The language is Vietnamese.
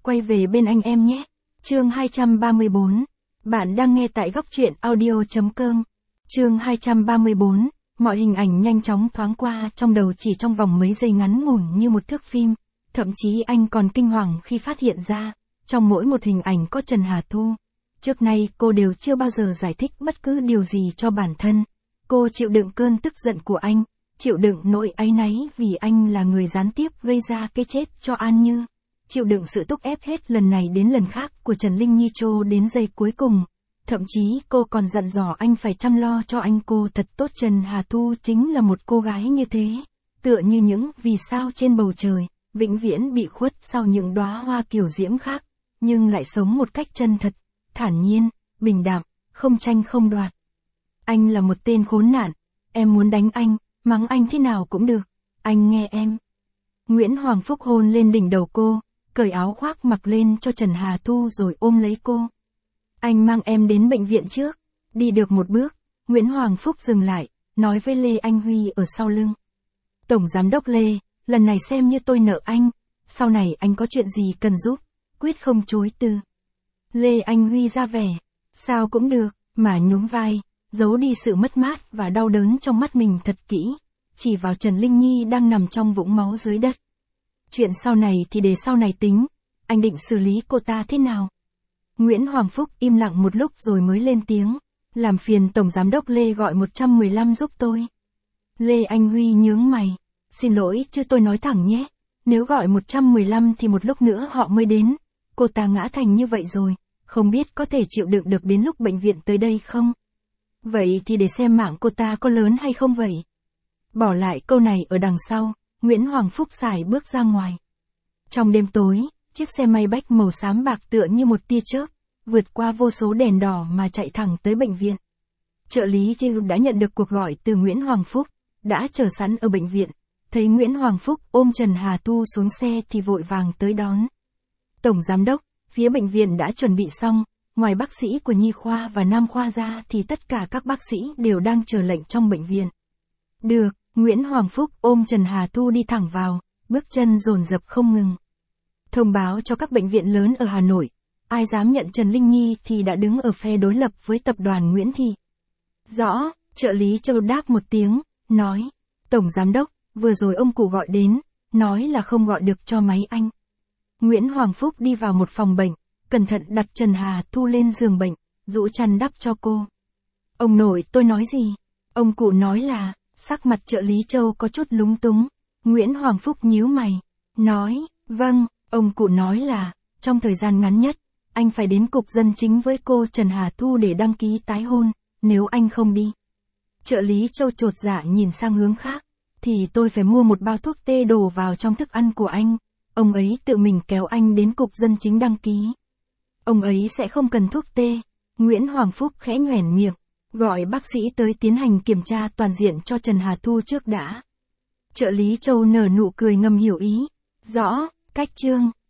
quay về bên anh em nhé. Chương 234. Bạn đang nghe tại góc truyện audio.com. Chương 234. Mọi hình ảnh nhanh chóng thoáng qua trong đầu chỉ trong vòng mấy giây ngắn ngủn như một thước phim. Thậm chí anh còn kinh hoàng khi phát hiện ra, trong mỗi một hình ảnh có Trần Hà Thu. Trước nay cô đều chưa bao giờ giải thích bất cứ điều gì cho bản thân. Cô chịu đựng cơn tức giận của anh, chịu đựng nỗi áy náy vì anh là người gián tiếp gây ra cái chết cho An Như. Chịu đựng sự thúc ép hết lần này đến lần khác của Trần Linh Nhi cho đến giây cuối cùng. Thậm chí cô còn dặn dò anh phải chăm lo cho anh cô thật tốt. Trần Hà Thu chính là một cô gái như thế, tựa như những vì sao trên bầu trời, vĩnh viễn bị khuất sau những đóa hoa kiều diễm khác, nhưng lại sống một cách chân thật, thản nhiên, bình đạm, không tranh không đoạt. Anh là một tên khốn nạn, em muốn đánh anh, mắng anh thế nào cũng được, anh nghe em. Nguyễn Hoàng Phúc hôn lên đỉnh đầu cô, cởi áo khoác mặc lên cho Trần Hà Thu rồi ôm lấy cô. Anh mang em đến bệnh viện trước. Đi được một bước, Nguyễn Hoàng Phúc dừng lại, nói với Lê Anh Huy ở sau lưng. Tổng Giám đốc Lê, lần này xem như tôi nợ anh, sau này anh có chuyện gì cần giúp, quyết không chối từ. Lê Anh Huy ra vẻ, sao cũng được, mà nhún vai, giấu đi sự mất mát và đau đớn trong mắt mình thật kỹ, chỉ vào Trần Linh Nhi đang nằm trong vũng máu dưới đất. Chuyện sau này thì để sau này tính, anh định xử lý cô ta thế nào? Nguyễn Hoàng Phúc im lặng một lúc rồi mới lên tiếng, làm phiền Tổng Giám đốc Lê gọi 115 giúp tôi. Lê Anh Huy nhướng mày, xin lỗi chứ tôi nói thẳng nhé, nếu gọi 115 thì một lúc nữa họ mới đến, cô ta ngã thành như vậy rồi, không biết có thể chịu đựng được đến lúc bệnh viện tới đây không? Vậy thì để xem mạng cô ta có lớn hay không vậy? Bỏ lại câu này ở đằng sau, Nguyễn Hoàng Phúc sải bước ra ngoài. Trong đêm tối, chiếc xe Maybach màu xám bạc tựa như một tia chớp, vượt qua vô số đèn đỏ mà chạy thẳng tới bệnh viện. Trợ lý Chiêu đã nhận được cuộc gọi từ Nguyễn Hoàng Phúc, đã chờ sẵn ở bệnh viện, thấy Nguyễn Hoàng Phúc ôm Trần Hà Thu xuống xe thì vội vàng tới đón. Tổng Giám đốc, phía bệnh viện đã chuẩn bị xong, ngoài bác sĩ của Nhi khoa và Nam khoa ra thì tất cả các bác sĩ đều đang chờ lệnh trong bệnh viện. Được, Nguyễn Hoàng Phúc ôm Trần Hà Thu đi thẳng vào, bước chân dồn dập không ngừng. Thông báo cho các bệnh viện lớn ở Hà Nội, ai dám nhận Trần Linh Nhi thì đã đứng ở phe đối lập với tập đoàn Nguyễn Thị. Rõ, trợ lý Châu đáp một tiếng, nói, Tổng Giám đốc, vừa rồi ông cụ gọi đến, nói là không gọi được cho máy anh. Nguyễn Hoàng Phúc đi vào một phòng bệnh, cẩn thận đặt Trần Hà Thu lên giường bệnh, rũ chăn đắp cho cô. Ông nội tôi nói gì? Ông cụ nói là, sắc mặt trợ lý Châu có chút lúng túng. Nguyễn Hoàng Phúc nhíu mày, nói, vâng, ông cụ nói là, trong thời gian ngắn nhất, anh phải đến cục dân chính với cô Trần Hà Thu để đăng ký tái hôn, nếu anh không đi. Trợ lý Châu chột dạ nhìn sang hướng khác, thì tôi phải mua một bao thuốc tê đổ vào trong thức ăn của anh, ông ấy tự mình kéo anh đến cục dân chính đăng ký. Ông ấy sẽ không cần thuốc tê. Nguyễn Hoàng Phúc khẽ nhoẻn miệng, gọi bác sĩ tới tiến hành kiểm tra toàn diện cho Trần Hà Thu trước đã. Trợ lý Châu nở nụ cười ngầm hiểu ý, rõ, cách chương.